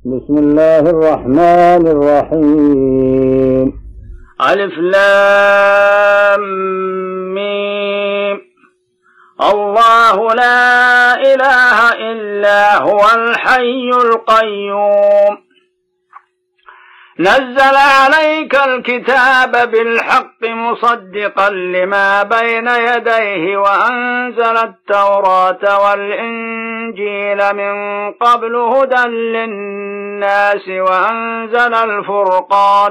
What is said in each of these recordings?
بسم الله الرحمن الرحيم. ألف لام ميم. الله لا إله إلا هو الحي القيوم. نزل عليك الكتاب بالحق مصدقا لما بين يديه وأنزل التوراة والإنجيل من قبل هدى للناس وأنزل الفرقان.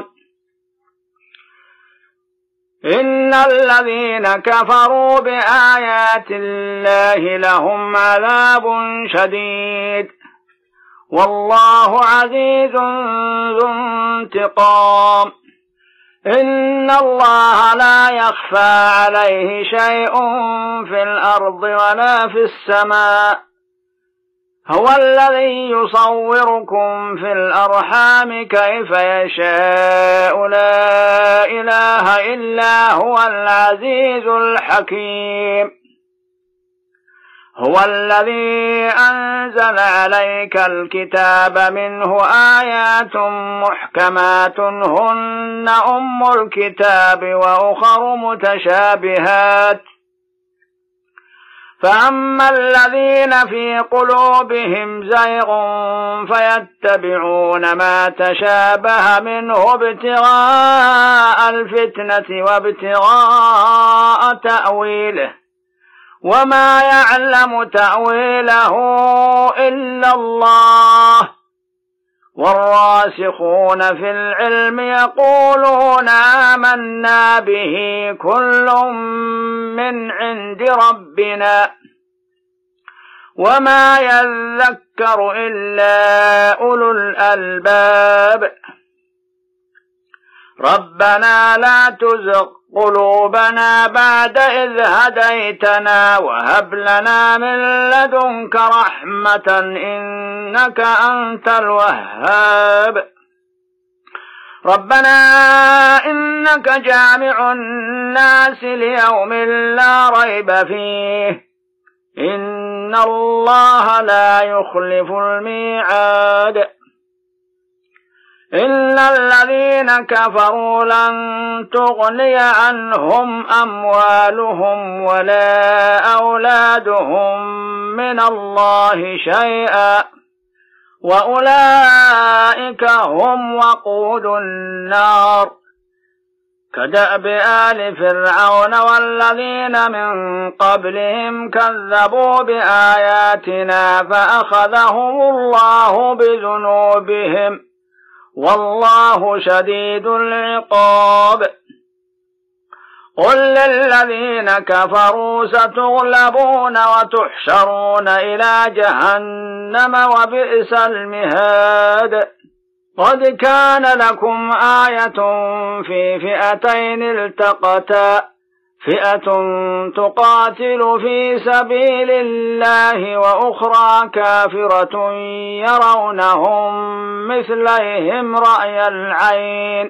إن الذين كفروا بآيات الله لهم عذاب شديد والله عزيز ذو انتقام. إن الله لا يخفى عليه شيء في الأرض ولا في السماء. هو الذي يصوركم في الأرحام كيف يشاء لا إله إلا هو العزيز الحكيم. هو الذي أنزل عليك الكتاب منه آيات محكمات هن أم الكتاب وأخر متشابهات. فأما الذين في قلوبهم زيغ فيتبعون ما تشابه منه ابتغاء الفتنة وابتغاء تأويله وما يعلم تأويله إلا الله. والراسخون في العلم يقولون آمنا به كل من عند ربنا وما يذكر إلا أولو الألباب. ربنا لا تزغ قلوبنا بعد إذ هديتنا وهب لنا من لدنك رحمة إنك أنت الوهاب. ربنا إنك جامع الناس ليوم لا ريب فيه إن الله لا يخلف الميعاد. إن الذين كفروا لن تغني عنهم أموالهم ولا أولادهم من الله شيئا وأولئك هم وقود النار. كدأب آل فرعون والذين من قبلهم كذبوا بآياتنا فأخذهم الله بذنوبهم والله شديد العقاب. قل للذين كفروا ستغلبون وتحشرون إلى جهنم وبئس المهاد. قد كان لكم آية في فئتين التقتا فئة تقاتل في سبيل الله وأخرى كافرة يرونهم مثليهم رأي العين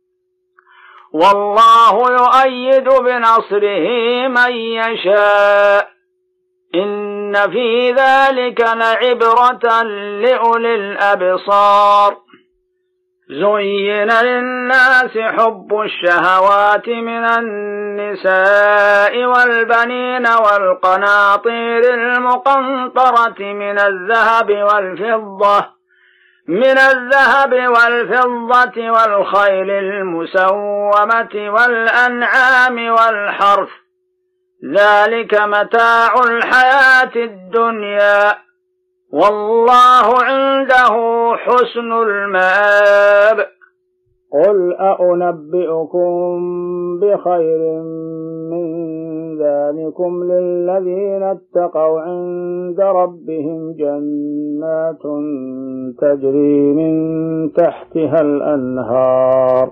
والله يؤيد بنصره من يشاء. إن في ذلك لعبرة لأولي الأبصار. زين للناس حب الشهوات من النساء والبنين والقناطير المقنطرة من الذهب والفضة والخيل المسومة والأنعام والحرث ذلك متاع الحياة الدنيا والله عنده حسن المآب. قل أنبئكم بخير من ذلكم للذين اتقوا عند ربهم جنات تجري من تحتها الأنهار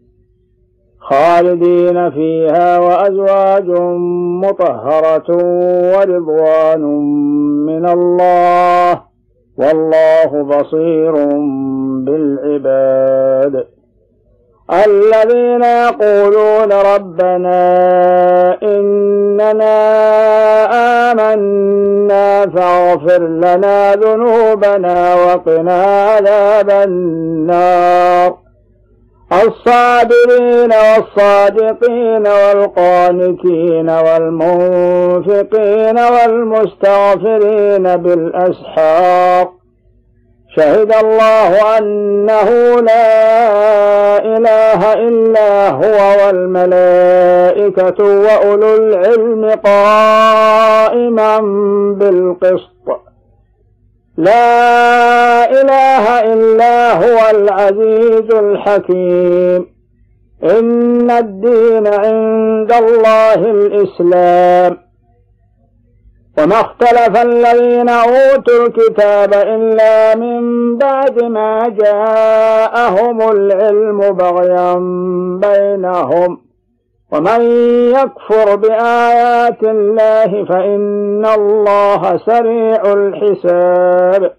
خالدين فيها وأزواج مطهرة ورضوان من الله والله بصير بالعباد. الذين يقولون ربنا إننا آمنا فاغفر لنا ذنوبنا وقنا عذاب النار الصابرين والصادقين والقانتين والمنفقين والمستغفرين بالأسحار شهد الله أنه لا إله إلا هو والملائكة وأولو العلم قائما بالقسط لا إله إلا هو العزيز الحكيم إن الدين عند الله الإسلام وما اختلف الذين أوتوا الكتاب إلا من بعد ما جاءهم العلم بغيا بينهم ومن يكفر بآيات الله فإن الله سريع الحساب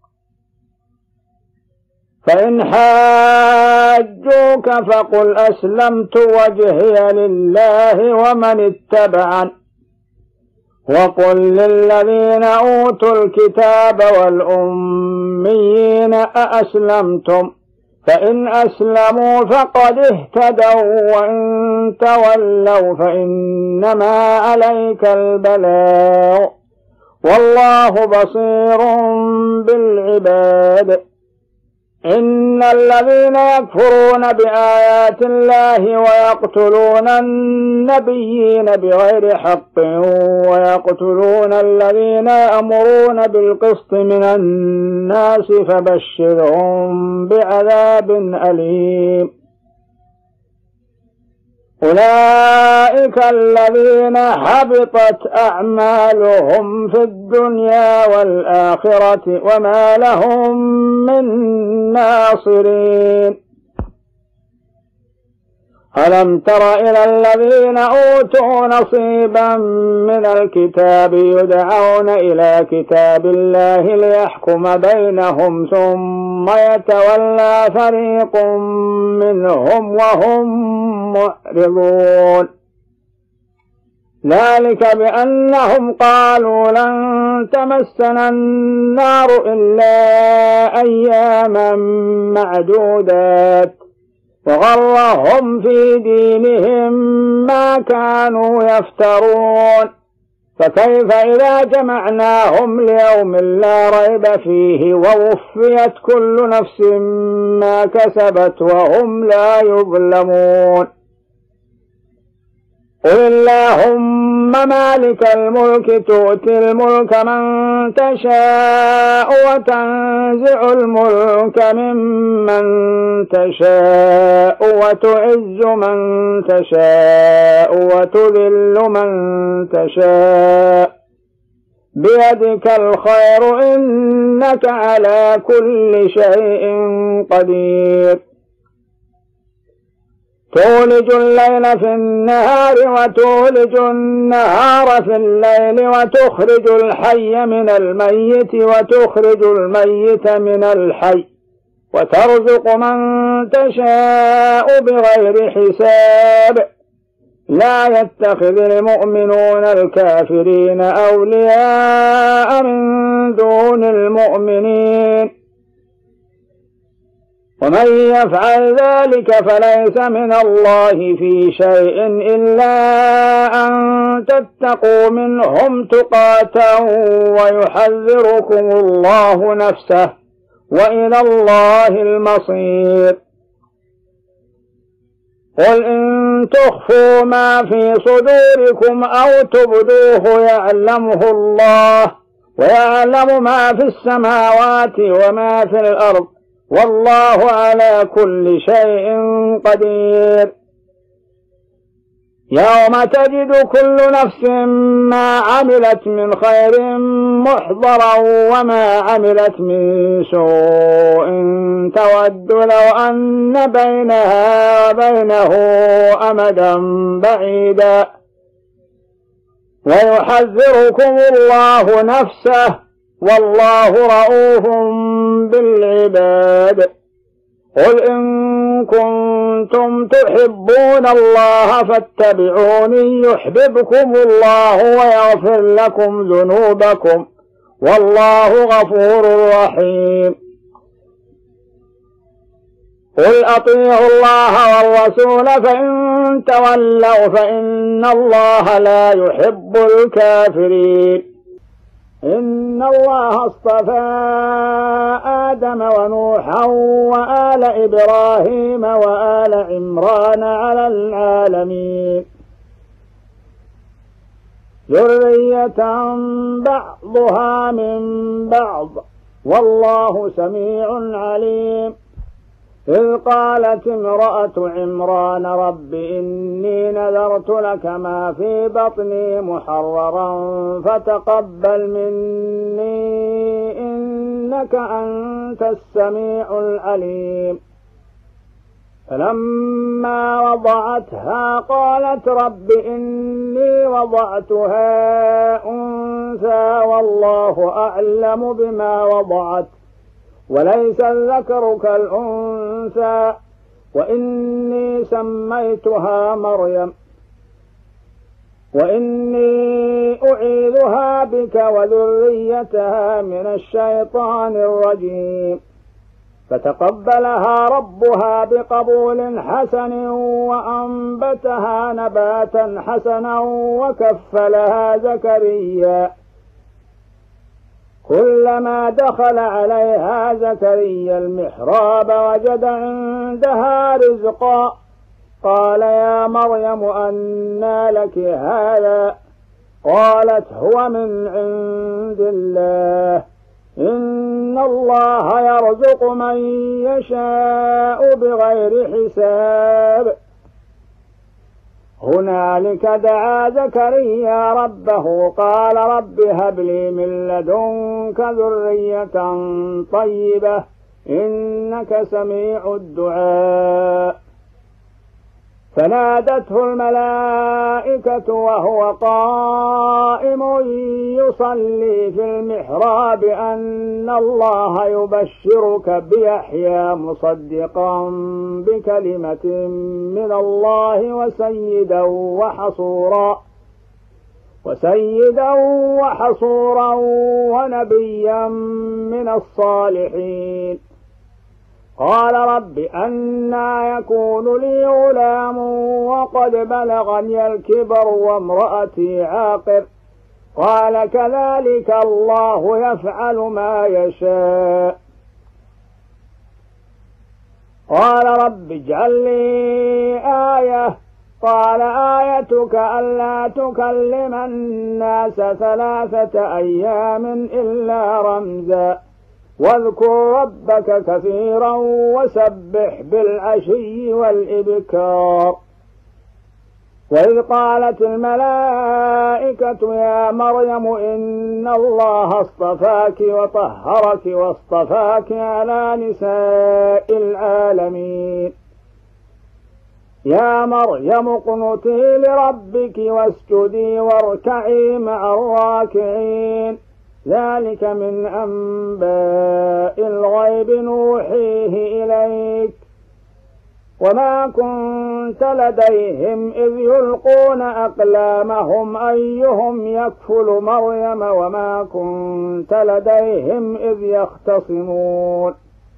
فإن حاجوك فقل أسلمت وجهي لله ومن اتبعني وقل للذين أوتوا الكتاب والأميين أأسلمتم فإن أسلموا فقد اهتدوا وإن تولوا فإنما عليك البلاغ والله بصير بالعباد إن الذين يكفرون بآيات الله ويقتلون النبيين بغير حق ويقتلون الذين يأمرون بالقسط من الناس فبشرهم بعذاب أليم أولئك الذين حبطت أعمالهم في الدنيا والآخرة وما لهم من ناصرين ألم تر إلى الذين أوتوا نصيبا من الكتاب يدعون إلى كتاب الله ليحكم بينهم ثم يتولى فريق منهم وهم معرضون ذلك بأنهم قالوا لن تمسنا النار إلا أياما معدودات وغرهم في دينهم ما كانوا يفترون فكيف إذا جمعناهم ليوم لا ريب فيه ووفيت كل نفس ما كسبت وهم لا يظلمون قل اللهم مالك الملك تؤتي الملك من تشاء وتنزع الملك ممن تشاء وتعز من تشاء وتذل من تشاء بيدك الخير إنك على كل شيء قدير تولج الليل في النهار وتولج النهار في الليل وتخرج الحي من الميت وتخرج الميت من الحي وترزق من تشاء بغير حساب لا يتخذ المؤمنون الكافرين أولياء من دون المؤمنين ومن يفعل ذلك فليس من الله في شيء إلا أن تتقوا منهم تقاة ويحذركم الله نفسه وإلى الله المصير قل إن تخفوا ما في صدوركم أو تبدوه يعلمه الله ويعلم ما في السماوات وما في الأرض والله على كل شيء قدير يوم تجد كل نفس ما عملت من خير محضرا وما عملت من سوء تود لو أن بينها وبينه أمدا بعيدا ويحذركم الله نفسه والله رؤوف بالعباد قل إن كنتم تحبون الله فاتبعوني يحببكم الله ويغفر لكم ذنوبكم والله غفور رحيم. قل أطيعوا الله والرسول فإن تولوا فإن الله لا يحب الكافرين. إن الله اصطفى آدم ونوحا وآل إبراهيم وآل عمران على العالمين ذرية بعضها من بعض والله سميع عليم. إذ قالت امرأة عمران رب إني نذرت لك ما في بطني محررا فتقبل مني إنك أنت السميع العليم. فلما وضعتها قالت رب إني وضعتها أنثى والله أعلم بما وضعت وليس الذكر كالأنثى وإني سميتها مريم وإني أعيذها بك وذريتها من الشيطان الرجيم. فتقبلها ربها بقبول حسن وأنبتها نباتا حسنا وكفلها زكريا. كلما دخل عليها زكريا المحراب وجد عندها رزقا قال يا مريم أنى لك هذا قالت هو من عند الله إن الله يرزق من يشاء بغير حساب. هنالك دعا زكريا ربه قال رب هب لي من لدنك ذرية طيبة إنك سميع الدعاء. فنادته الملائكة وهو قائم يصلي في المحراب أن الله يبشرك بيحيى مصدقا بكلمة من الله وسيدا وحصورا ونبيا من الصالحين. قال رب أنى يكون لي غلام وقد بلغني الكبر وامرأتي عاقر قال كذلك الله يفعل ما يشاء. قال رب اجعل لي آية قال آيتك ألا تكلم الناس 3 أيام إلا رمزا واذكر ربك كثيرا وسبح بالعشي والإبكار. وإذ قالت الملائكة يا مريم إن الله اصطفاك وطهرك واصطفاك على نساء العالمين. يا مريم اقنتي لربك واسجدي واركعي مع الراكعين. ذلك من أنباء الغيب نوحيه إليك وما كنت لديهم إذ يلقون أقلامهم أيهم يكفل مريم وما كنت لديهم إذ يختصمون.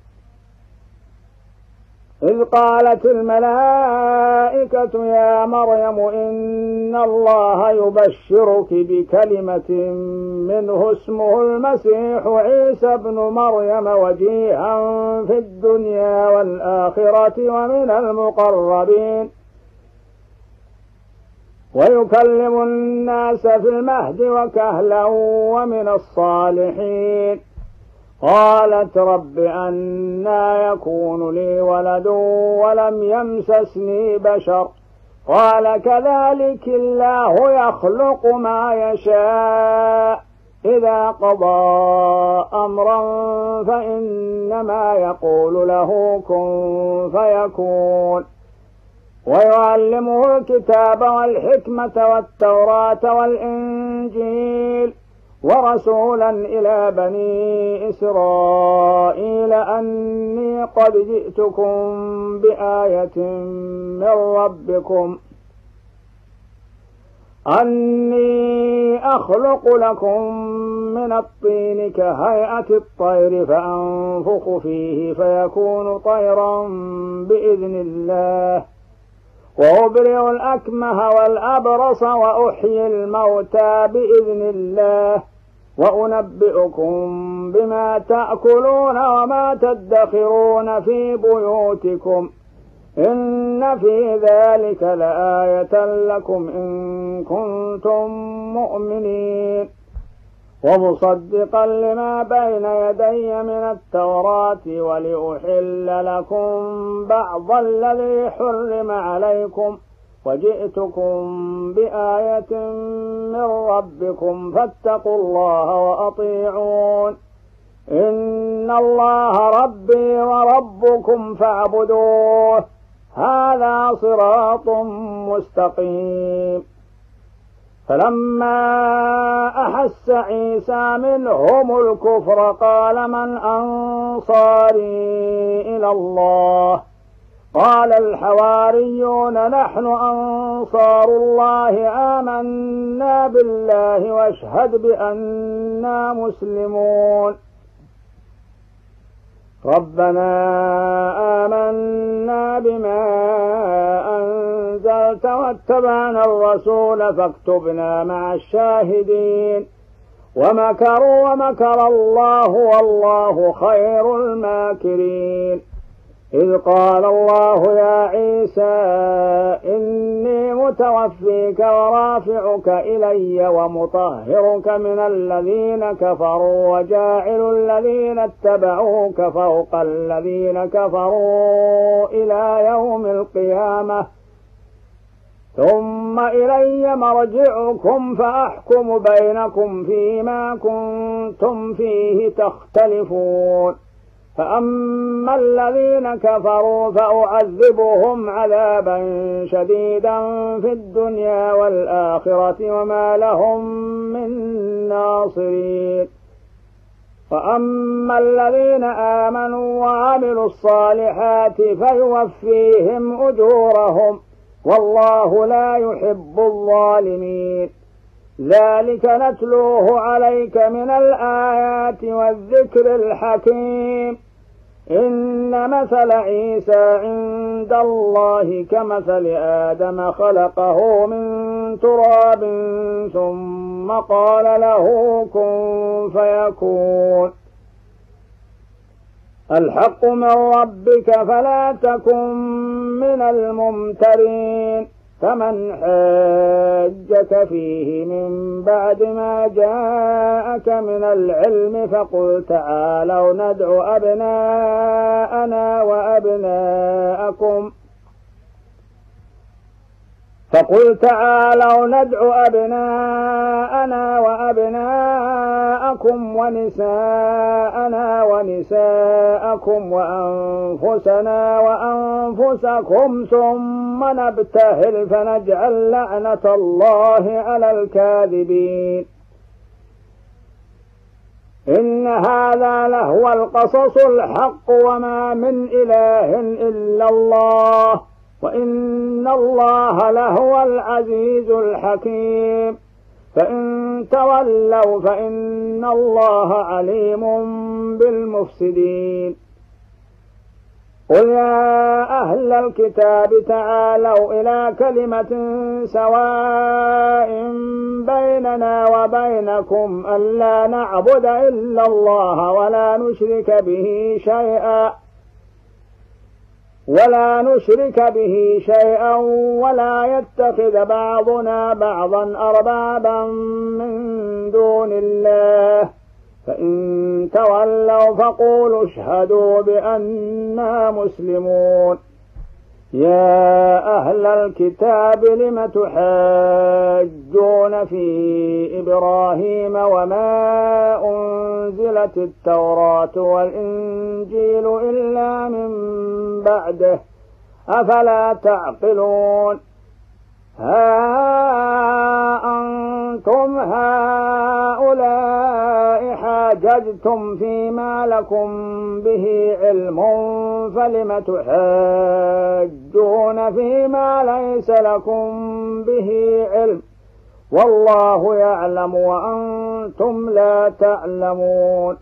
إذ قالت الملائكة يا مريم إن الله يبشرك بكلمة منه اسمه المسيح عيسى ابن مريم وجيها في الدنيا والآخرة ومن المقربين ويكلم الناس في المهد وكهلا ومن الصالحين. قالت رب أنى يكون لي ولد ولم يمسسني بشر قال كذلك الله يخلق ما يشاء إذا قضى أمرا فإنما يقول له كن فيكون. ويعلمه الكتاب والحكمة والتوراة والإنجيل ورسولا إلى بني إسرائيل أني قد جئتكم بآية من ربكم أني أخلق لكم من الطين كهيئة الطير فأنفخ فيه فيكون طيرا بإذن الله وأبرئ الأكمه والأبرص وأحيي الموتى بإذن الله وأنبئكم بما تأكلون وما تدخرون في بيوتكم إن في ذلك لآية لكم إن كنتم مؤمنين ومصدقا لما بين يدي من التوراة ولأحل لكم بعض الذي حرم عليكم وجئتكم بآية من ربكم فاتقوا الله وأطيعون إن الله ربي وربكم فاعبدوه هذا صراط مستقيم. فلما أحس عيسى منهم الكفر قال من أنصاري إلى الله قال الحواريون نحن أنصار الله آمنا بالله واشهد بأننا مسلمون ربنا آمنا بما أنزلت واتبعنا الرسول فاكتبنا مع الشاهدين ومكروا ومكر الله والله خير الماكرين إذ قال الله يا عيسى إني متوفيك ورافعك إلي ومطهرك من الذين كفروا وجاعل الذين اتبعوك فوق الذين كفروا إلى يوم القيامة ثم إلي مرجعكم فأحكم بينكم فيما كنتم فيه تختلفون فأما الذين كفروا فأعذبهم عذابا شديدا في الدنيا والآخرة وما لهم من ناصرين وأما الذين آمنوا وعملوا الصالحات فيوفيهم أجورهم والله لا يحب الظالمين ذلك نتلوه عليك من الآيات والذكر الحكيم إن مثل عيسى عند الله كمثل آدم خلقه من تراب ثم قال له كن فيكون الحق من ربك فلا تكن من الممترين فمن حاجك فيه من بعد ما جاءك من العلم فقل تعالوا ندعو أبناءنا وأبناءكم ونساءنا ونساءكم وأنفسنا وأنفسكم ثم نبتهل فنجعل لعنة الله على الكاذبين إن هذا لهو القصص الحق وما من إله إلا الله وإن الله لهو العزيز الحكيم فإن تولوا فإن الله عليم بالمفسدين قل يا أهل الكتاب تعالوا إلى كلمة سواء بيننا وبينكم ألا نعبد إلا الله ولا نشرك به شيئا ولا يتخذ بعضنا بعضا أربابا من دون الله فإن تولوا فقولوا اشهدوا بأننا مسلمون يا أهل الكتاب لم تحاجون في إبراهيم وما أنزلت التوراة والإنجيل إلا من بعده أفلا تعقلون ها أنتم هؤلاء حاججتم فيما لكم به علم فلم تحاجون فيما ليس لكم به علم والله يعلم وأنتم لا تعلمون.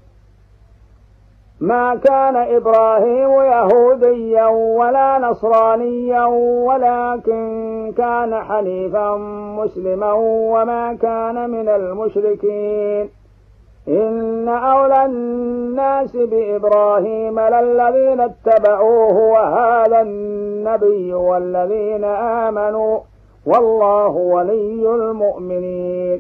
ما كان إبراهيم يهوديا ولا نصرانيا ولكن كان حنيفا مسلما وما كان من المشركين. إن أولى الناس بإبراهيم للذين اتبعوه وهذا النبي والذين آمنوا والله ولي المؤمنين.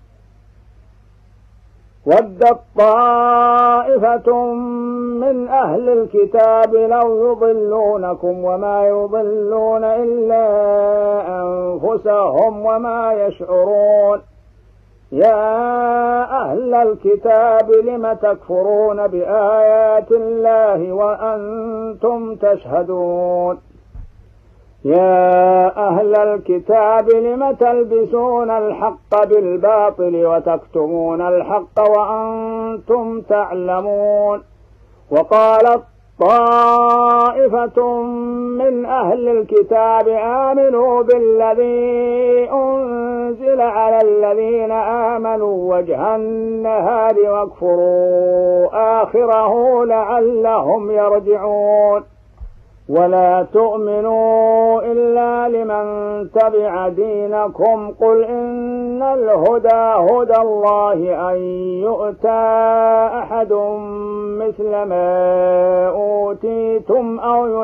ودت طائفة من أهل الكتاب لو يضلونكم وما يضلون إلا أنفسهم وما يشعرون. يا أهل الكتاب لم تكفرون بآيات الله وأنتم تشهدون. يا أهل الكتاب لم تلبسون الحق بالباطل وتكتمون الحق وأنتم تعلمون. وقالت طائفة من أهل الكتاب آمنوا بالذي أنزل على الذين آمنوا وجه النهار واكفروا آخره لعلهم يرجعون. ولا تؤمنوا إلا لمن تبع دينكم قل إن الهدى هدى الله أن يؤتى أحد مثل ما أوتيتم أو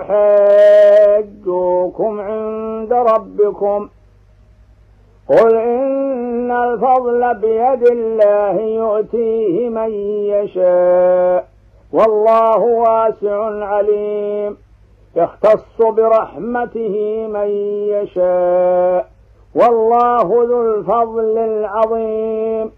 يحاجوكم عند ربكم قل إن الفضل بيد الله يؤتيه من يشاء والله واسع عليم. يختص برحمته من يشاء والله ذو الفضل العظيم.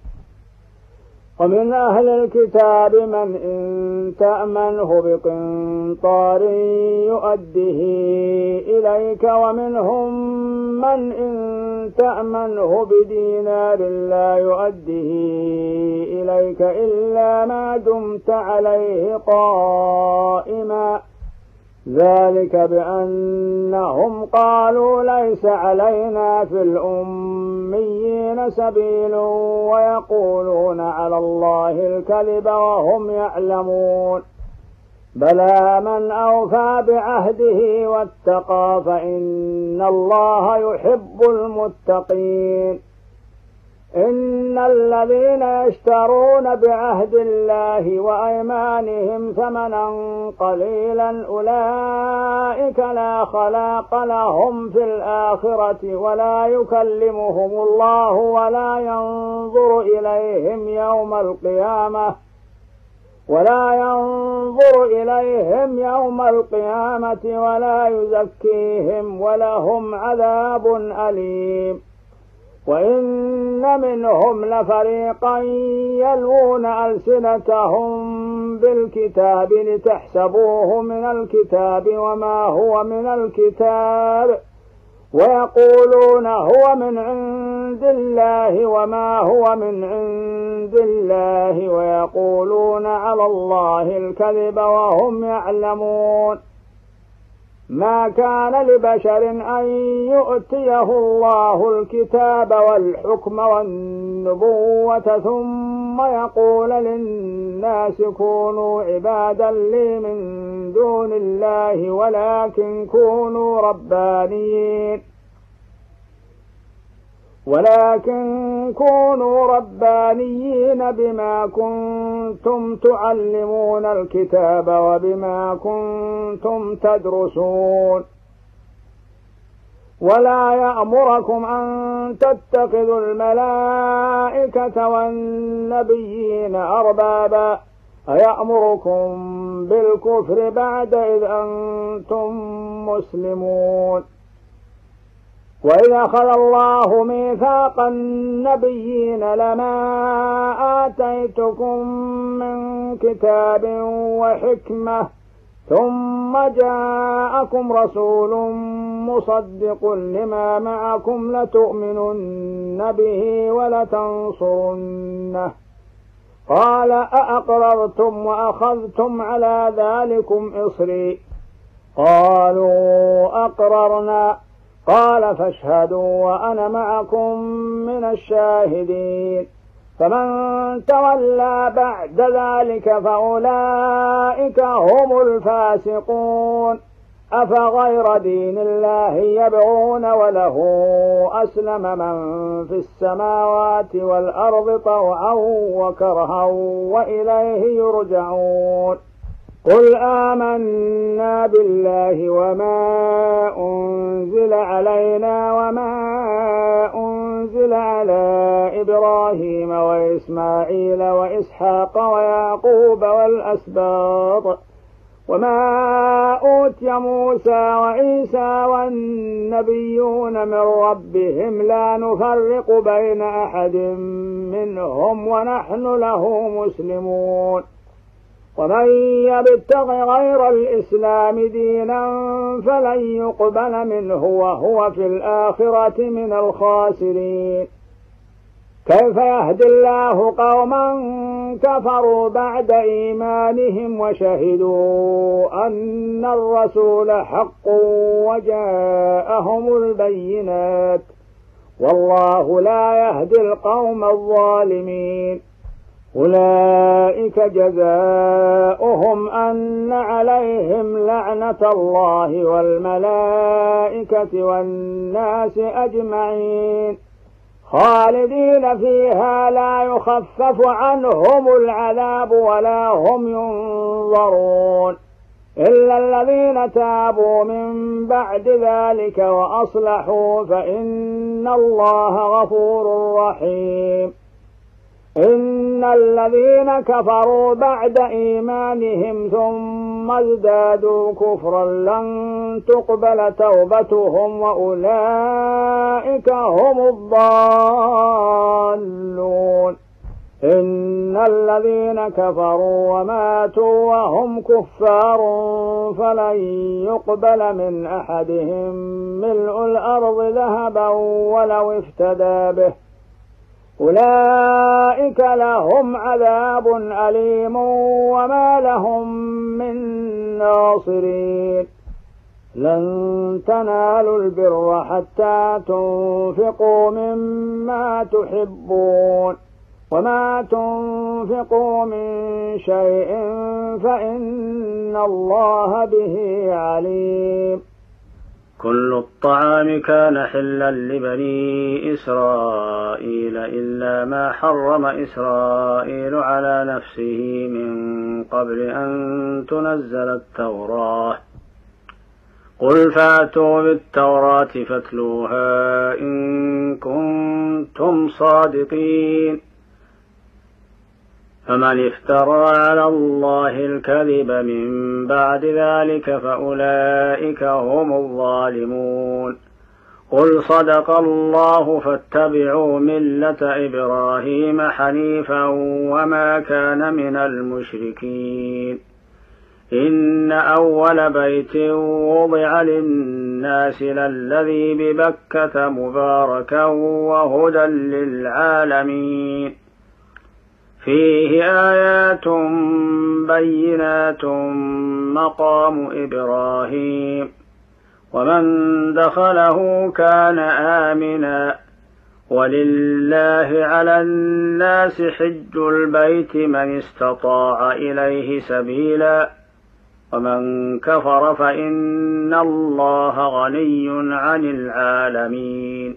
ومن أهل الكتاب من إن تأمنه بقنطار يؤده إليك ومنهم من إن تأمنه بدينار لا يؤده إليك إلا ما دمت عليه قائما ذلك بأنهم قالوا ليس علينا في الأميين سبيل ويقولون على الله الكذب وهم يعلمون. بلى من أوفى بعهده واتقى فإن الله يحب المتقين. إن الذين يشترون بعهد الله وأيمانهم ثمنا قليلا أولئك لا خلاق لهم في الآخرة ولا يكلمهم الله ولا ينظر إليهم يوم القيامة ولا يزكيهم ولهم عذاب أليم. وإن منهم لفريقا يلوون ألسنتهم بالكتاب لتحسبوه من الكتاب وما هو من الكتاب ويقولون هو من عند الله وما هو من عند الله ويقولون على الله الكذب وهم يعلمون. ما كان لبشر أن يؤتيه الله الكتاب والحكم والنبوة ثم يقول للناس كونوا عبادا لي من دون الله ولكن كونوا ربانيين بما كنتم تعلمون الكتاب وبما كنتم تدرسون. ولا يأمركم أن تتخذوا الملائكة والنبيين أربابا أيأمركم بالكفر بعد إذ أنتم مسلمون. وإذا أخذ الله ميثاق النبيين لما آتيتكم من كتاب وحكمة ثم ثم جاءكم رسول مصدق لما معكم لتؤمنن به ولتنصرنه قال أأقررتم وأخذتم على ذلكم إصري قالوا أقررنا قال فاشهدوا وأنا معكم من الشاهدين فمن تولى بعد ذلك فأولئك هم الفاسقون أفغير دين الله يبغون وله أسلم من في السماوات والأرض طوعا وكرها وإليه يرجعون قل آمنا بالله وما أنزل علينا وما أنزل على إبراهيم وإسماعيل وإسحاق ويعقوب والأسباط وما أوتي موسى وعيسى والنبيون من ربهم لا نفرق بين أحد منهم ونحن له مسلمون ومن يبتغ غير الإسلام دينا فلن يقبل منه وهو في الآخرة من الخاسرين كيف يهدي الله قوما كفروا بعد إيمانهم وشهدوا أن الرسول حق وجاءهم البينات والله لا يهدي القوم الظالمين أولئك جزاؤهم أن عليهم لعنة الله والملائكة والناس أجمعين خالدين فيها لا يخفف عنهم العذاب ولا هم ينظرون إلا الذين تابوا من بعد ذلك وأصلحوا فإن الله غفور رحيم إن الذين كفروا بعد إيمانهم ثم ازدادوا كفرا لن تقبل توبتهم وأولئك هم الضالون إن الذين كفروا وماتوا وهم كفار فلن يقبل من أحدهم ملء الأرض ذهبا ولو افتدى به أولئك لهم عذاب أليم وما لهم من ناصرين لن تنالوا البر حتى تنفقوا مما تحبون وما تنفقوا من شيء فإن الله به عليم كل الطعام كان حلا لبني إسرائيل إلا ما حرم إسرائيل على نفسه من قبل أن تنزل التوراة قل فأتوا بالتوراة فاتلوها إن كنتم صادقين فمن افترى على الله الكذب من بعد ذلك فأولئك هم الظالمون قل صدق الله فاتبعوا ملة إبراهيم حنيفا وما كان من المشركين إن أول بيت وضع للناس للذي ببكة مباركا وهدى للعالمين فيه آيات بينات مقام إبراهيم ومن دخله كان آمنا ولله على الناس حج البيت من استطاع إليه سبيلا ومن كفر فإن الله غني عن العالمين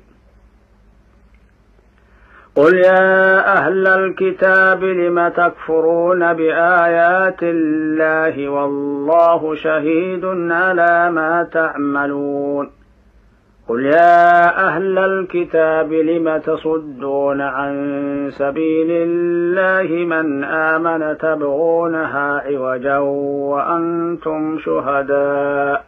قل يا أهل الكتاب لم تكفرون بآيات الله والله شهيد على ما تعملون قل يا أهل الكتاب لم تصدون عن سبيل الله من آمن تبغونها عوجا وأنتم شهداء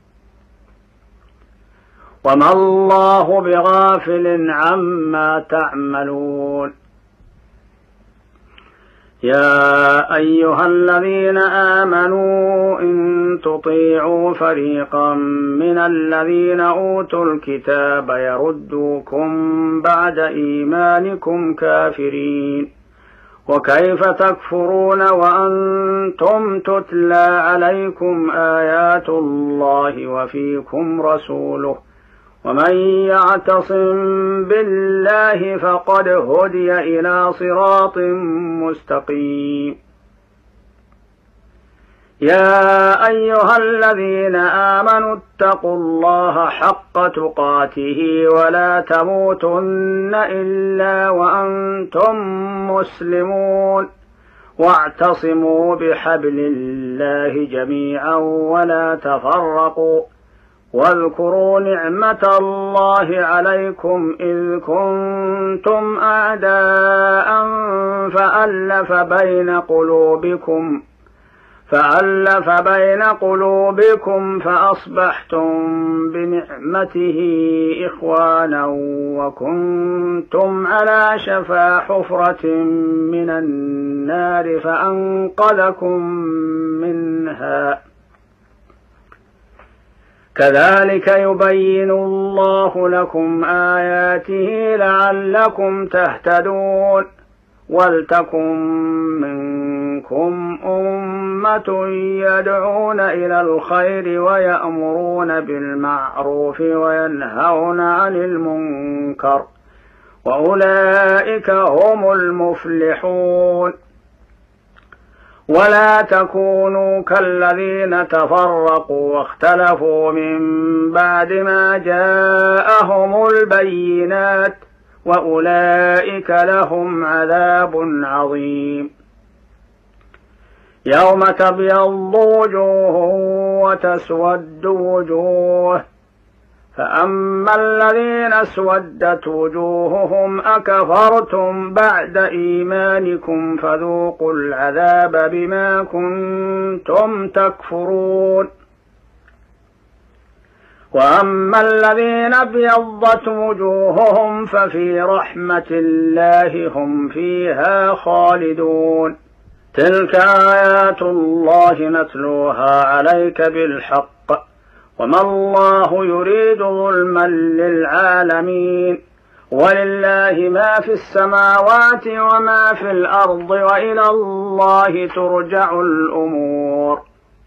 وما الله بغافل عما تعملون يا أيها الذين آمنوا إن تطيعوا فريقا من الذين أوتوا الكتاب يردوكم بعد إيمانكم كافرين وكيف تكفرون وأنتم تتلى عليكم آيات الله وفيكم رسوله ومن يعتصم بالله فقد هدي إلى صراط مستقيم يا أيها الذين آمنوا اتقوا الله حق تقاته ولا تموتن إلا وأنتم مسلمون واعتصموا بحبل الله جميعا ولا تفرقوا واذكروا نعمة الله عليكم إذ كنتم أعداء فألف بين قلوبكم فأصبحتم بنعمته إخوانا وكنتم على شفا حفرة من النار فأنقذكم منها كذلك يبين الله لكم آياته لعلكم تهتدون ولتكن منكم أمة يدعون إلى الخير ويأمرون بالمعروف وينهون عن المنكر وأولئك هم المفلحون ولا تكونوا كالذين تفرقوا واختلفوا من بعد ما جاءهم البينات وأولئك لهم عذاب عظيم يوم تبيض وجوه وتسود وجوه فأما الذين اسودت وجوههم أكفرتم بعد إيمانكم فذوقوا العذاب بما كنتم تكفرون وأما الذين ابيضت وجوههم ففي رحمة الله هم فيها خالدون تلك آيات الله نتلوها عليك بالحق وما الله يريد ظلما للعالمين ولله ما في السماوات وما في الأرض وإلى الله ترجع الأمور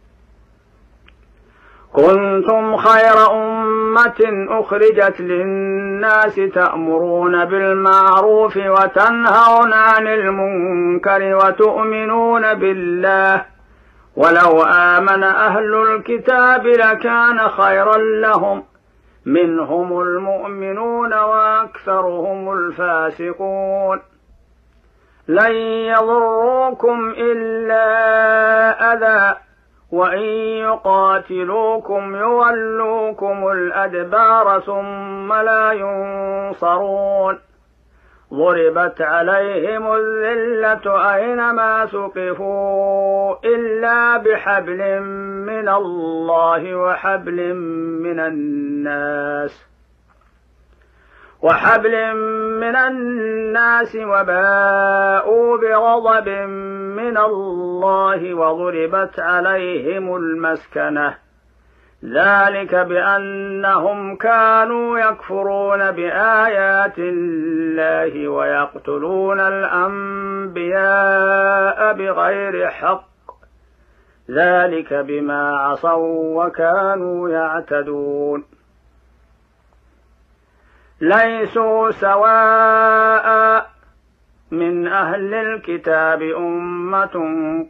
كنتم خير أمة أخرجت للناس تأمرون بالمعروف وتنهون عن المنكر وتؤمنون بالله ولو آمن أهل الكتاب لكان خيرا لهم منهم المؤمنون وأكثرهم الفاسقون لن يضروكم إلا أذى وإن يقاتلوكم يولوكم الأدبار ثم لا ينصرون ضربت عليهم الذلة أينما ثقفوا إلا بحبل من الله وحبل من الناس وباءوا بغضب من الله وضربت عليهم المسكنة ذلك بأنهم كانوا يكفرون بآيات الله ويقتلون الأنبياء بغير حق ذلك بما عصوا وكانوا يعتدون ليسوا سواء من أهل الكتاب أمة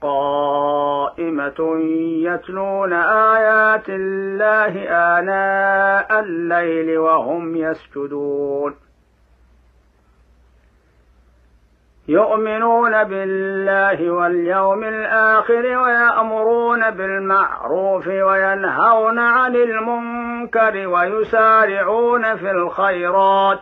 قائمة يتلون آيات الله آناء الليل وهم يسجدون يؤمنون بالله واليوم الآخر ويأمرون بالمعروف وينهون عن المنكر ويسارعون في الخيرات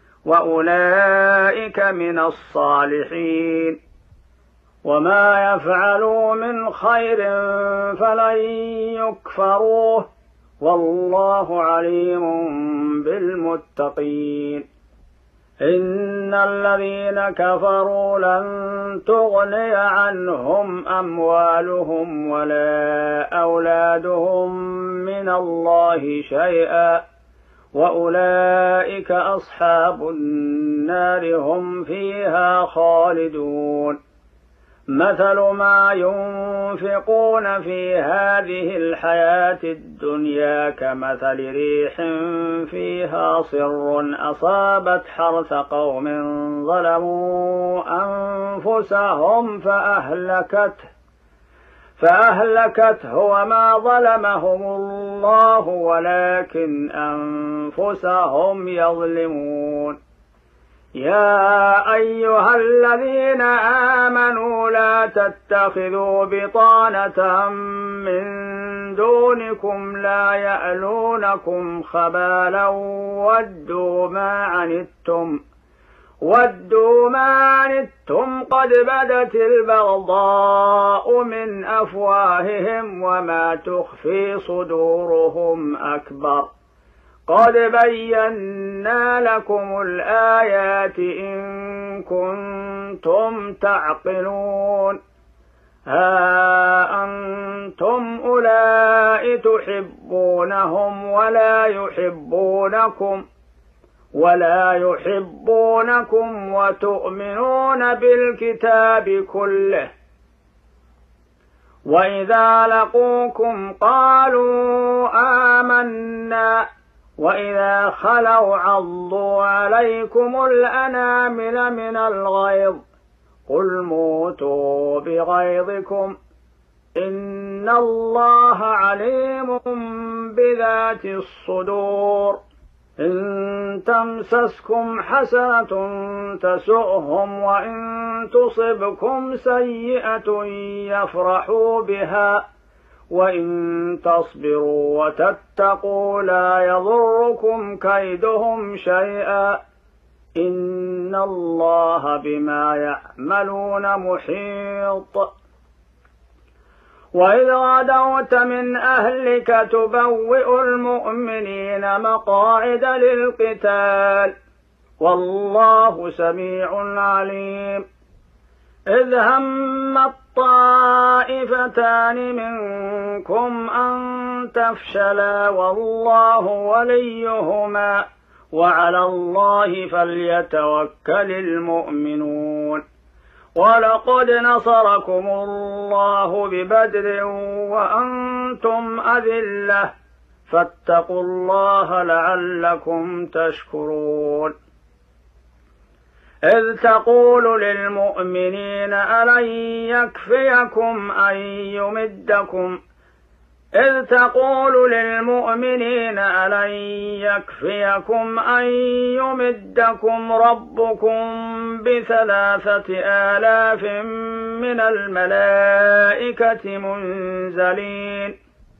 وأولئك من الصالحين وما يفعلوا من خير فلن يكفروه والله عليم بالمتقين إن الذين كفروا لن تغني عنهم أموالهم ولا أولادهم من الله شيئا وأولئك أصحاب النار هم فيها خالدون مثل ما ينفقون في هذه الحياة الدنيا كمثل ريح فيها صر أصابت حرث قوم ظلموا أنفسهم فأهلكته وما ظلمهم الله ولكن أنفسهم يظلمون يا أيها الذين آمنوا لا تتخذوا بطانة من دونكم لا يألونكم خبالا ودوا ما عنتم قد بدت البغضاء من أفواههم وما تخفي صدورهم أكبر قد بينا لكم الآيات إن كنتم تعقلون ها أنتم أولئك تحبونهم ولا يحبونكم وتؤمنون بالكتاب كله وإذا لقوكم قالوا آمنا وإذا خلوا عضوا عليكم الأنامل من الغيظ قل موتوا بغيظكم إن الله عليم بذات الصدور إن تمسسكم حسنة تسؤهم وإن تصبكم سيئة يفرحوا بها وإن تصبروا وتتقوا لا يضركم كيدهم شيئا إن الله بما يعملون محيط وإذ غدوت من أهلك تبوئ المؤمنين مقاعد للقتال والله سميع عليم إذ هم الطائفتان منكم أن تفشلا والله وليهما وعلى الله فليتوكل المؤمنون ولقد نصركم الله ببدر وأنتم أذلة فاتقوا الله لعلكم تشكرون إذ تقول للمؤمنين ألن يكفيكم أن يمدكم ربكم ب3,000 من الملائكة منزلين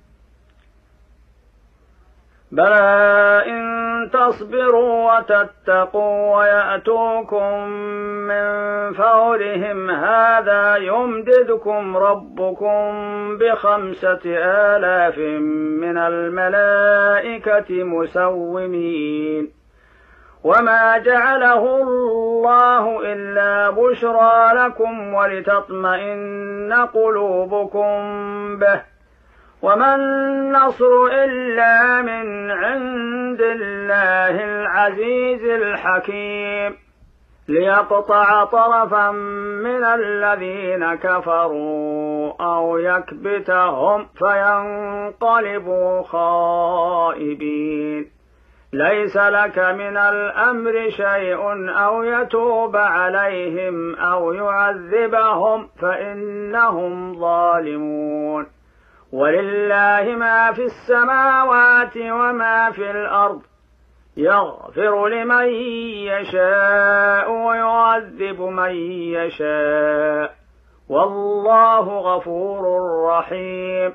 بلى إن تصبروا وتتقوا ويأتوكم من فورهم هذا يمددكم ربكم ب5,000 من الملائكة مسومين وما جعله الله إلا بشرى لكم ولتطمئن قلوبكم به وما النصر إلا من عند الله العزيز الحكيم ليقطع طرفا من الذين كفروا أو يكبتهم فينقلبوا خائبين ليس لك من الأمر شيء أو يتوب عليهم أو يعذبهم فإنهم ظالمون ولله ما في السماوات وما في الأرض يغفر لمن يشاء ويعذب من يشاء والله غفور رحيم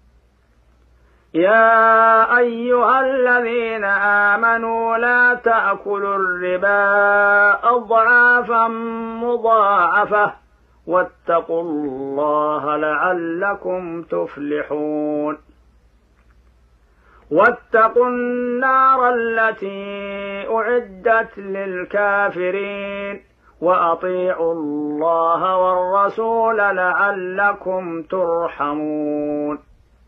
يا أيها الذين آمنوا لا تأكلوا الربا أضعافا مضاعفة واتقوا الله لعلكم تفلحون واتقوا النار التي أعدت للكافرين وأطيعوا الله والرسول لعلكم ترحمون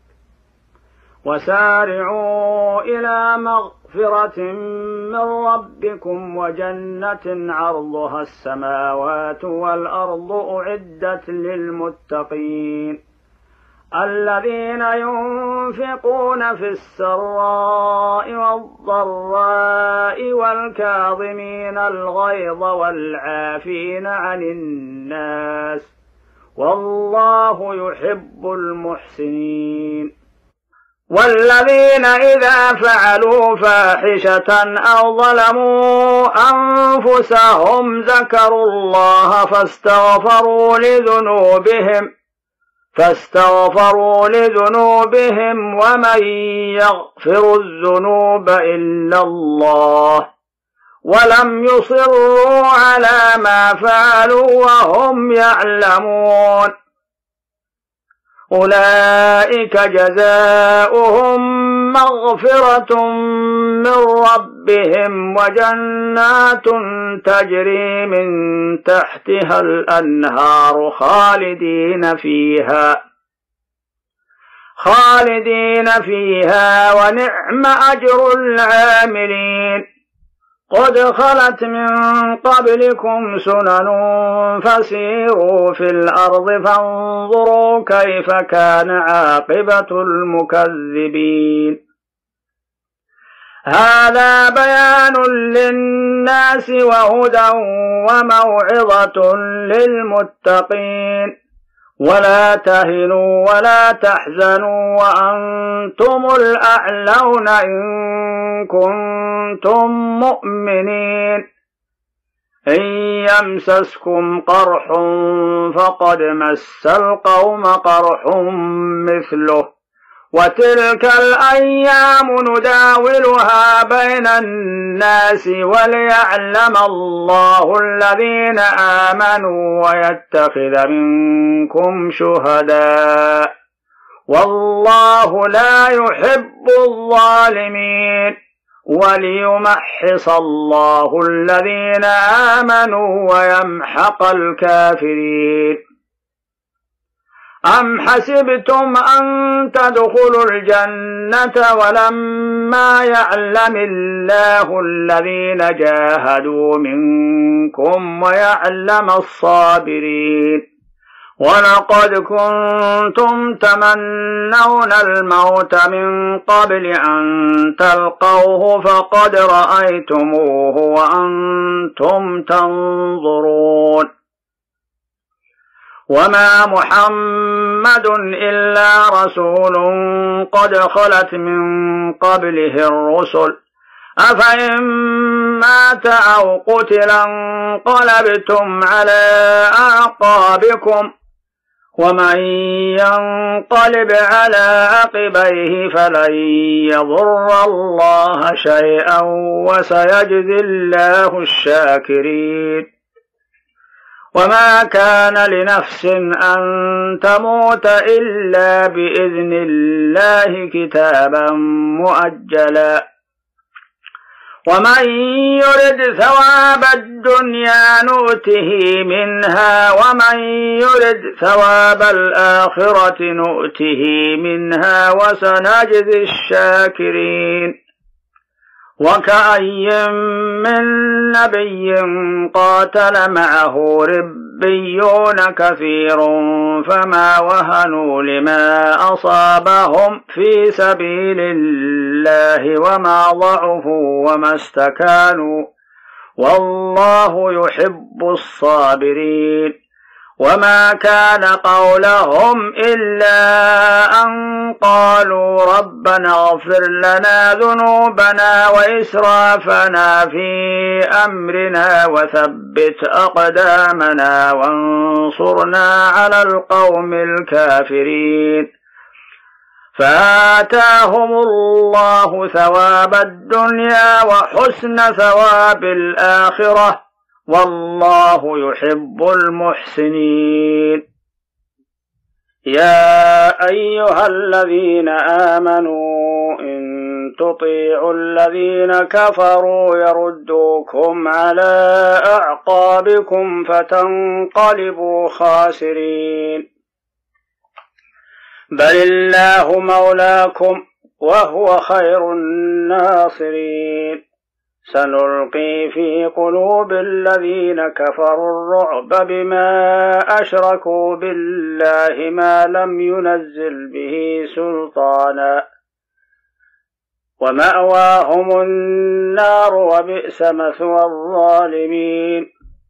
وسارعوا إلى مغفرة من ربكم وجنة عرضها السماوات والأرض أعدت للمتقين الذين ينفقون في السراء والضراء والكاظمين الغيظ والعافين عن الناس والله يحب المحسنين والذين إذا فعلوا فاحشة أو ظلموا أنفسهم ذكروا الله فاستغفروا لذنوبهم ومن يغفر الذنوب إلا الله ولم يصروا على ما فعلوا وهم يعلمون أولئك جزاؤهم مغفرة من ربهم وجنات تجري من تحتها الأنهار خالدين فيها ونعم أجر العاملين قد خلت من قبلكم سنن فسيروا في الأرض فانظروا كيف كان عاقبة المكذبين هذا بيان للناس وهدى وموعظة للمتقين ولا تهنوا ولا تحزنوا وأنتم الأعلون إن كنتم مؤمنين إن يمسسكم قرح فقد مس القوم قرح مثله وتلك الأيام نداولها بين الناس وليعلم الله الذين آمنوا ويتخذ منكم شهداء والله لا يحب الظالمين وليمحص الله الذين آمنوا ويمحق الكافرين أم حسبتم أن تدخلوا الجنة ولما يعلم الله الذين جاهدوا منكم ويعلم الصابرين ولقد كنتم تمنون الموت من قبل أن تلقوه فقد رأيتموه وأنتم تنظرون وما محمد إلا رسول قد خلت من قبله الرسل أفإن مات أو قتل انقلبتم على أعقابكم ومن ينقلب على عقبيه فلن يضر الله شيئا وسيجزي الله الشاكرين وما كان لنفس أن تموت إلا بإذن الله كتابا مؤجلا ومن يرد ثواب الدنيا نؤته منها ومن يرد ثواب الآخرة نؤته منها وسنجزي الشاكرين وكأي من نبي قاتل معه ربيون كثير فما وهنوا لما أصابهم في سبيل الله وما ضعفوا وما استكانوا والله يحب الصابرين وما كان قولهم إلا أن قالوا ربنا اغفر لنا ذنوبنا وإسرافنا في أمرنا وثبت أقدامنا وانصرنا على القوم الكافرين فآتاهم الله ثواب الدنيا وحسن ثواب الآخرة والله يحب المحسنين يا أيها الذين آمنوا إن تطيعوا الذين كفروا يردوكم على أعقابكم فتنقلبوا خاسرين. بل الله مولاكم وهو خير الناصرين. سنلقي في قلوب الذين كفروا الرعب بما أشركوا بالله ما لم ينزل به سلطانا ومأواهم النار وبئس مثوى الظالمين.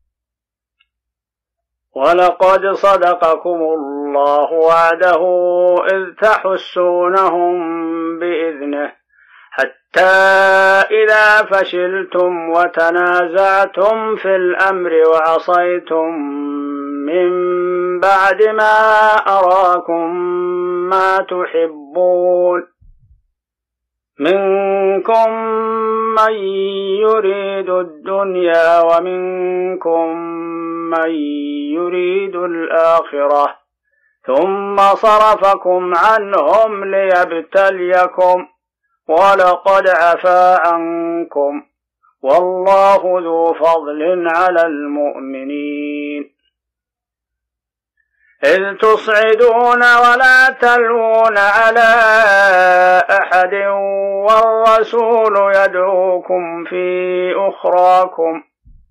ولقد صدقكم الله وعده إذ تحسونهم بإذنه حتى إذا فشلتم وتنازعتم في الأمر وعصيتم من بعد ما أراكم ما تحبون منكم من يريد الدنيا ومنكم من يريد الآخرة ثم صرفكم عنهم ليبتليكم ولقد عفا عنكم والله ذو فضل على المؤمنين. إذ تصعدون ولا تلوون على أحد والرسول يدعوكم في أخراكم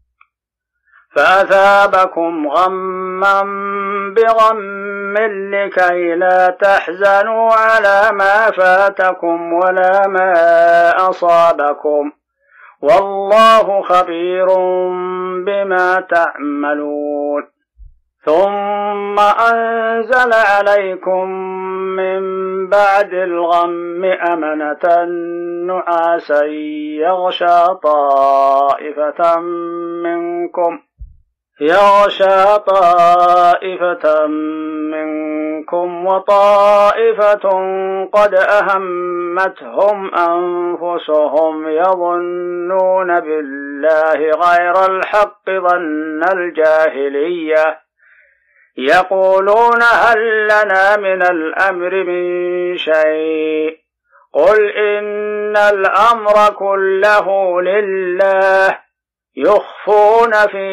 فأثابكم غما بغم لكي لا تحزنوا على ما فاتكم ولا ما أصابكم والله خبير بما تعملون. ثم أنزل عليكم من بعد الغم أمنة نعاسا يغشى طائفة منكم وطائفة قد أهمتهم أنفسهم يظنون بالله غير الحق ظن الجاهلية يقولون هل لنا من الأمر من شيء قل إن الأمر كله لله يخفون في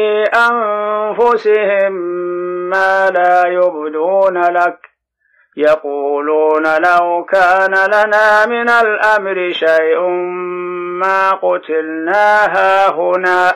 أنفسهم ما لا يبدون لك يقولون لو كان لنا من الأمر شيء ما قتلنا هاهنا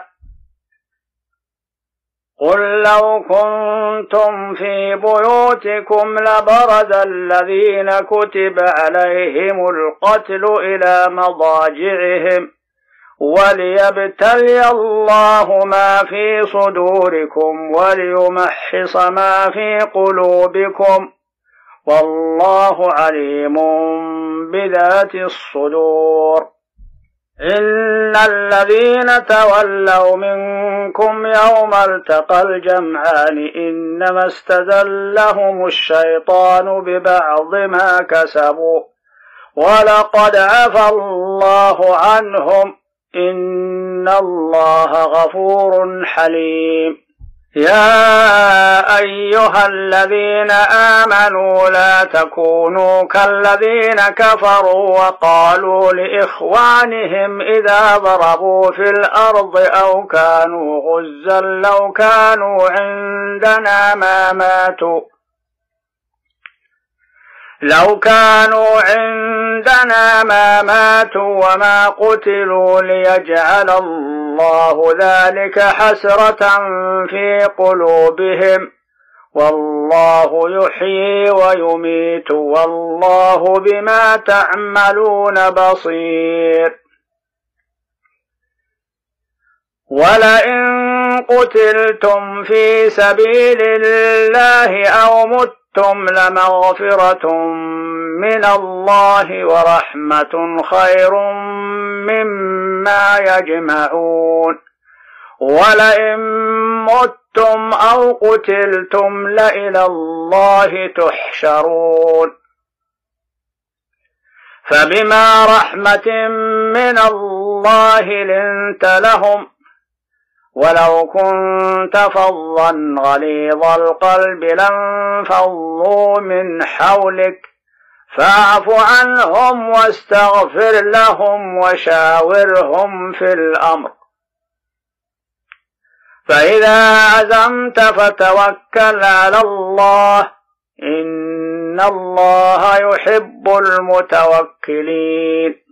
قل لو كنتم في بيوتكم لبرز الذين كتب عليهم القتل إلى مضاجعهم وليبتلي الله ما في صدوركم وليمحص ما في قلوبكم والله عليم بذات الصدور. إن الذين تولوا منكم يوم التقى الجمعان إنما استزلهم الشيطان ببعض ما كسبوا ولقد عفا الله عنهم إن الله غفور حليم. يا أيها الذين آمنوا لا تكونوا كالذين كفروا وقالوا لإخوانهم إذا ضربوا في الأرض أو كانوا غزا لو كانوا عندنا ما ماتوا وما قتلوا ليجعل الله ذلك حسرة في قلوبهم والله يحيي ويميت والله بما تعملون بصير. ولئن قتلتم في سبيل الله أو متم لمغفرة من الله ورحمة خير مما يجمعون. ولئن متم أو قتلتم لإلى الله تحشرون. فبما رحمة من الله لنت لهم ولو كنت فظا غليظ القلب لانفضوا من حولك فاعف عنهم واستغفر لهم وشاورهم في الأمر، فإذا عزمت فتوكل على الله، إن الله يحب المتوكلين.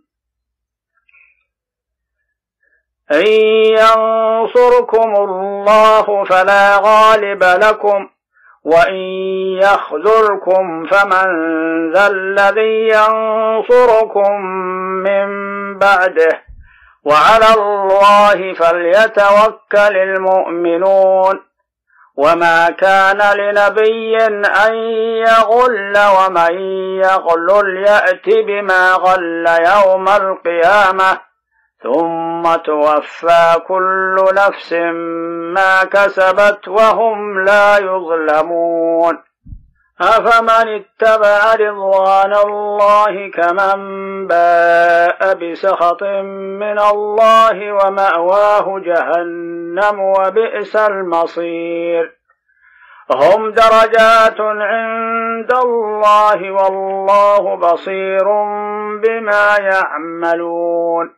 إن ينصركم الله فلا غالب لكم، وإن يخذلكم فمن ذا الذي ينصركم من بعده، وعلى الله فليتوكل المؤمنون. وما كان لنبي أن يغل، ومن يغلل يأت بما غل يوم القيامة، ثم توفى كل نفس ما كسبت وهم لا يظلمون. أفمن اتبع رضوان الله كمن باء بسخط من الله ومأواه جهنم وبئس المصير. هم درجات عند الله والله بصير بما يعملون.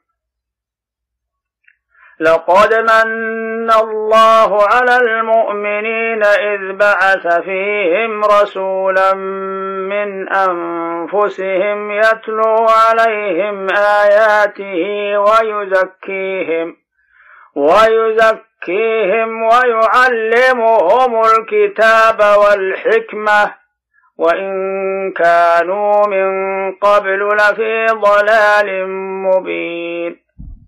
لقد من الله على المؤمنين إذ بعث فيهم رسولا من أنفسهم يتلو عليهم آياته ويزكيهم ويعلمهم الكتاب والحكمة، وإن كانوا من قبل لفي ضلال مبين.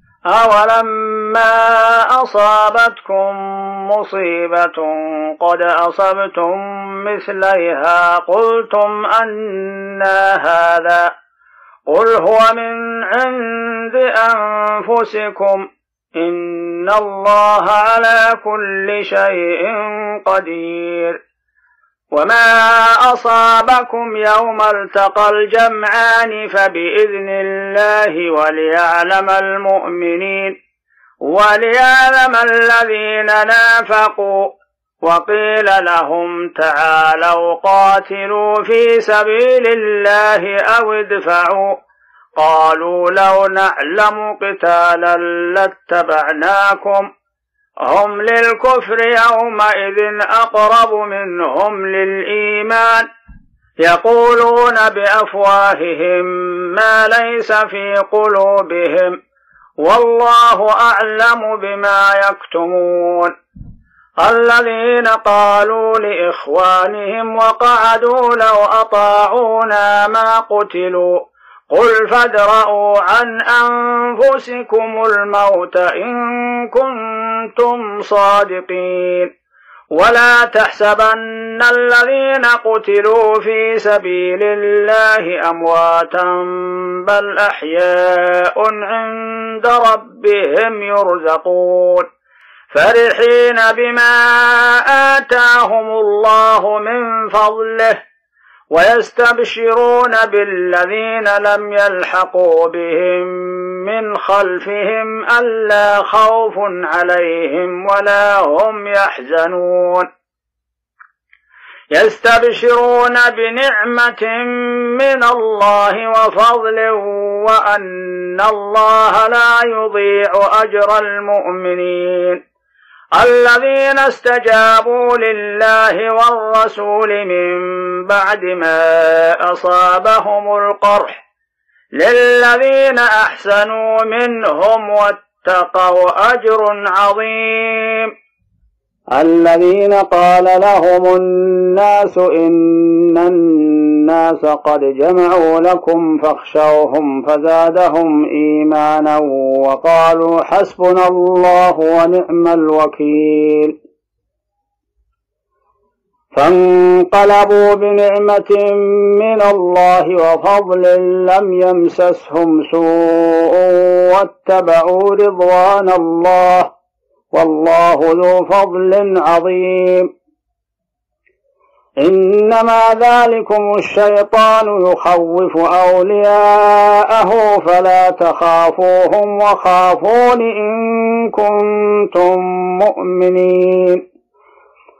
أولما أصابتكم مصيبة قد أصبتم مثليها قلتم أنى هذا، قل هو من عند أنفسكم، إن الله على كل شيء قدير. وما أصابكم يوم التقى الجمعان فبإذن الله وليعلم المؤمنين وليعلم الذين نافقوا. وقيل لهم تعالوا قاتلوا في سبيل الله أو ادفعوا، قالوا لو نعلم قتالا لاتبعناكم، هم للكفر يومئذ أقرب منهم للإيمان، يقولون بأفواههم ما ليس في قلوبهم، والله أعلم بما يكتمون. الذين قالوا لإخوانهم وقعدوا لو أطاعونا ما قتلوا، قل فادرءوا عن أنفسكم الموت إن كنتم صادقين، ولا تحسبن الذين قتلوا في سبيل الله أمواتا بل أحياء عند ربهم يرزقون، فرحين بما آتاهم الله من فضله، ويستبشرون بالذين لم يلحقوا بهم من خلفهم ألا خوف عليهم ولا هم يحزنون، يستبشرون بنعمة من الله وفضل وأن الله لا يضيع أجر المؤمنين. الذين استجابوا لله والرسول من بعد ما أصابهم القرح للذين أحسنوا منهم واتقوا أجر عظيم. الذين قال لهم الناس إن الناس قد جمعوا لكم فاخشوهم فزادهم إيمانا وقالوا حسبنا الله ونعم الوكيل. فانقلبوا بنعمة من الله وفضل لم يمسسهم سوء واتبعوا رضوان الله والله ذو فضل عظيم. إنما ذلكم الشيطان يخوف أولياءه فلا تخافوهم وخافون إن كنتم مؤمنين.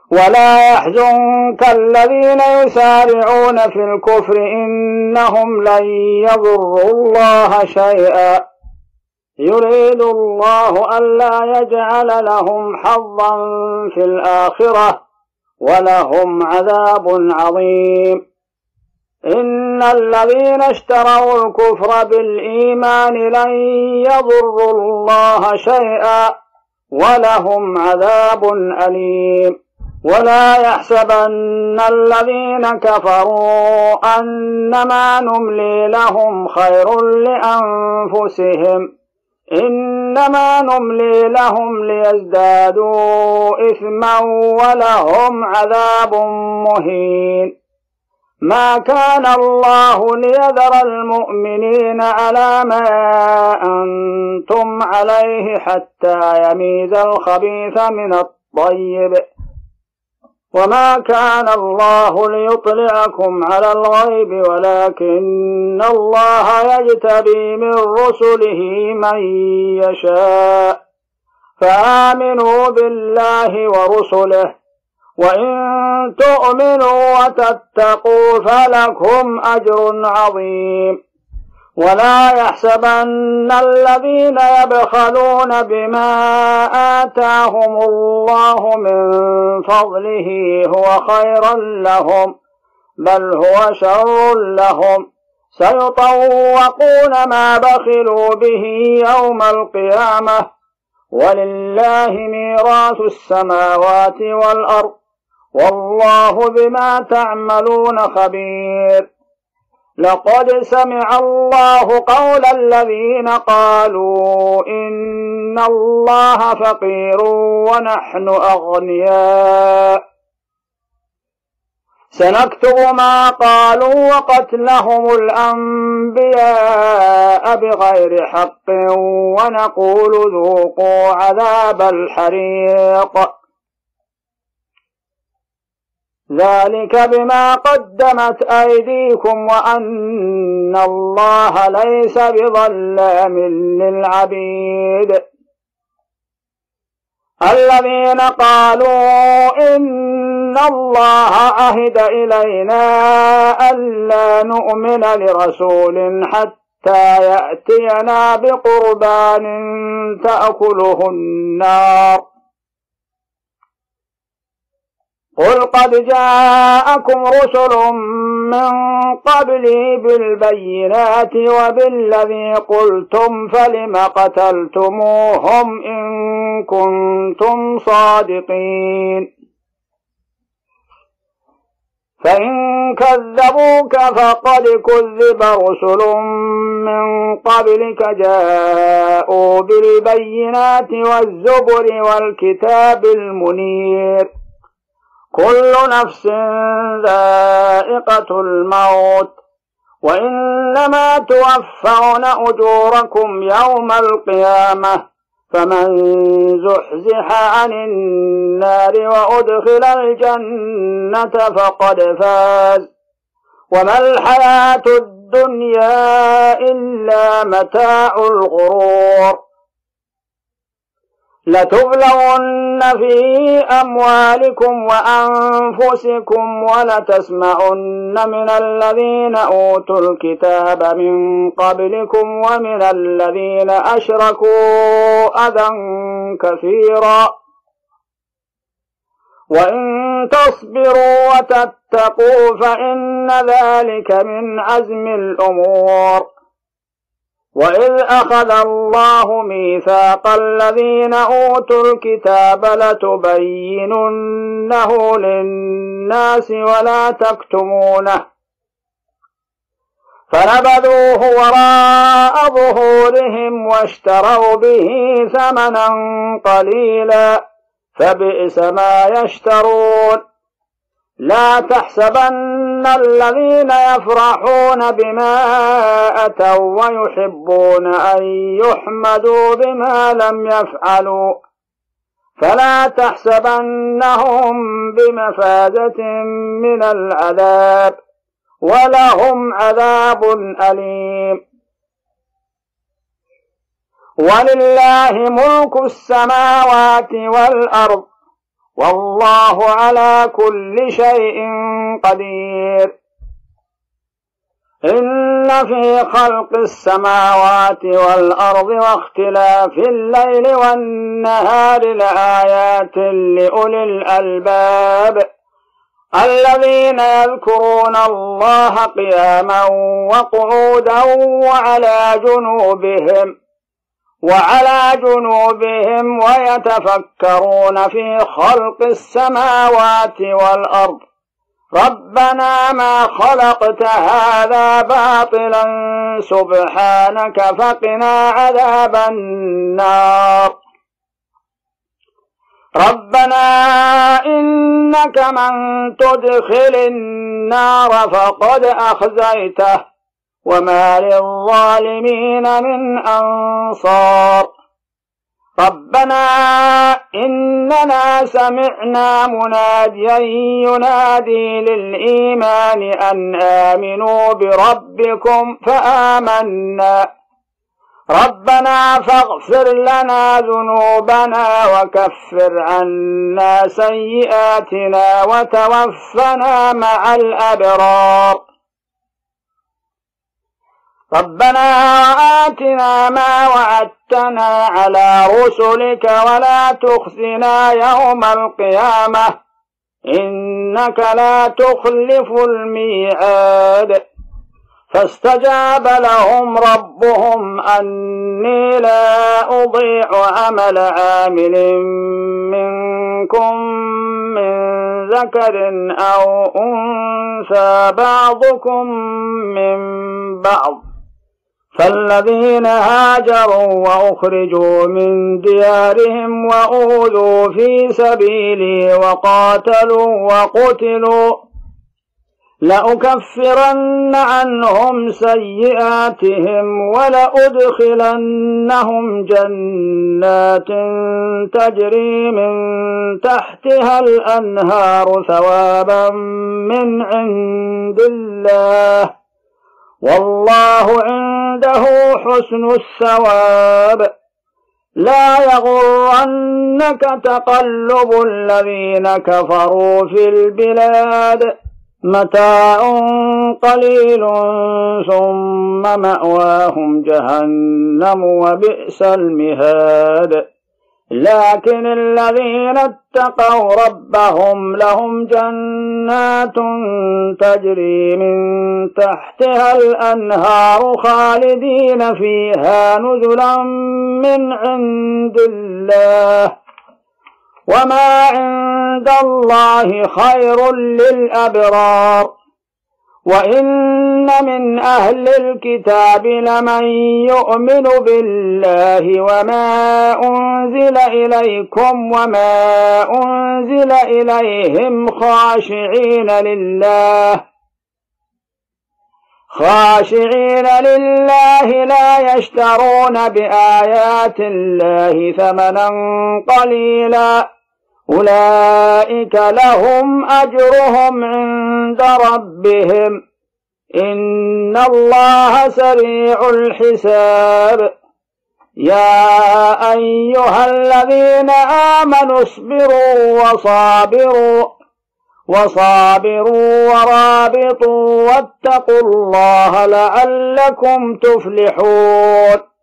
ولا يحزنك الذين يسارعون في الكفر إنهم لن يضروا الله شيئا يريد الله ألا يجعل لهم حظا في الآخرة ولهم عذاب عظيم. إن الذين اشتروا الكفر بالإيمان لن يضروا الله شيئا ولهم عذاب أليم. ولا يحسبن الذين كفروا أنما نملي لهم خير لأنفسهم إنما نملي لهم ليزدادوا إثما ولهم عذاب مهين. ما كان الله ليذر المؤمنين على ما أنتم عليه حتى يميز الخبيث من الطيب وما كان الله ليطلعكم على الغيب ولكن الله يجتبي من رسله من يشاء فآمنوا بالله ورسله وإن تؤمنوا وتتقوا فلكم أجر عظيم. ولا يحسبن الذين يبخلون بما آتاهم الله من فضله هو خيرا لهم بل هو شر لهم سيطوقون ما بخلوا به يوم القيامة ولله ميراث السماوات والأرض والله بما تعملون خبير. لقد سمع الله قول الذين قالوا إن الله فقير ونحن أغنياء سنكتب ما قالوا وقتلهم الأنبياء بغير حق ونقول ذوقوا عذاب الحريق ذلك بما قدمت أيديكم وأن الله ليس بظلام للعبيد. الذين قالوا إن الله عهد إلينا ألا نؤمن لرسول حتى يأتينا بقربان تأكله النار قل قد جاءكم رسل من قبلي بالبينات وبالذي قلتم فلم قتلتموهم إن كنتم صادقين فإن كذبوك فقد كذب رسل من قبلك جاءوا بالبينات والزبر والكتاب المنير كل نفس ذائقة الموت وإنما توفون أجوركم يوم القيامة فمن زحزح عن النار وأدخل الجنة فقد فاز وما الحياة الدنيا إلا متاع الغرور. لتبلغن في أموالكم وأنفسكم ولتسمعن من الذين أوتوا الكتاب من قبلكم ومن الذين أشركوا أذى كثيرا وإن تصبروا وتتقوا فإن ذلك من عزم الأمور. وإذ أخذ الله ميثاق الذين أوتوا الكتاب لتبيننه للناس ولا تكتمونه فنبذوه وراء ظهورهم واشتروا به ثمنا قليلا فبئس ما يشترون. لا تحسبن الذين يفرحون بما أتوا ويحبون أن يحمدوا بما لم يفعلوا فلا تحسبنهم بمفازة من العذاب ولهم عذاب أليم. ولله ملك السماوات والأرض والله على كل شيء قدير. إن في خلق السماوات والأرض واختلاف الليل والنهار لآيات لأولي الألباب الذين يذكرون الله قياما وقعودا وعلى جنوبهم ويتفكرون في خلق السماوات والأرض ربنا ما خلقت هذا باطلا سبحانك فقنا عذاب النار. ربنا إنك من تدخل النار فقد أخزيته وما للظالمين من أنصار. ربنا إننا سمعنا مناديا ينادي للإيمان أن آمنوا بربكم فآمنا. ربنا فاغفر لنا ذنوبنا وكفر عنا سيئاتنا وتوفنا مع الأبرار. ربنا آتنا ما وعدتنا على رسلك ولا تخزنا يوم القيامة إنك لا تخلف الميعاد. فاستجاب لهم ربهم أني لا أضيع عمل عامل منكم من ذكر أو أنثى بعضكم من بعض. فالذين هاجروا وأخرجوا من ديارهم وأوذوا في سبيلي وقاتلوا وقتلوا لأكفرن عنهم سيئاتهم ولأدخلنهم جنات تجري من تحتها الأنهار ثوابا من عند الله والله عنده حسن الثواب. لا يغرنك تقلب الذين كفروا في البلاد متاع قليل ثم مأواهم جهنم وبئس المهاد. لكن الذين اتقوا ربهم لهم جنات تجري من تحتها الأنهار خالدين فيها نزلا من عند الله وما عند الله خير للأبرار. وإن من أهل الكتاب لمن يؤمن بالله وما أنزل إليكم وما أنزل إليهم خاشعين لله لا يشترون بآيات الله ثمنا قليلا أولئك لهم أجرهم عند ربهم إن الله سريع الحساب. يا أيها الذين آمنوا اصبروا وصابروا ورابطوا واتقوا الله لعلكم تفلحون.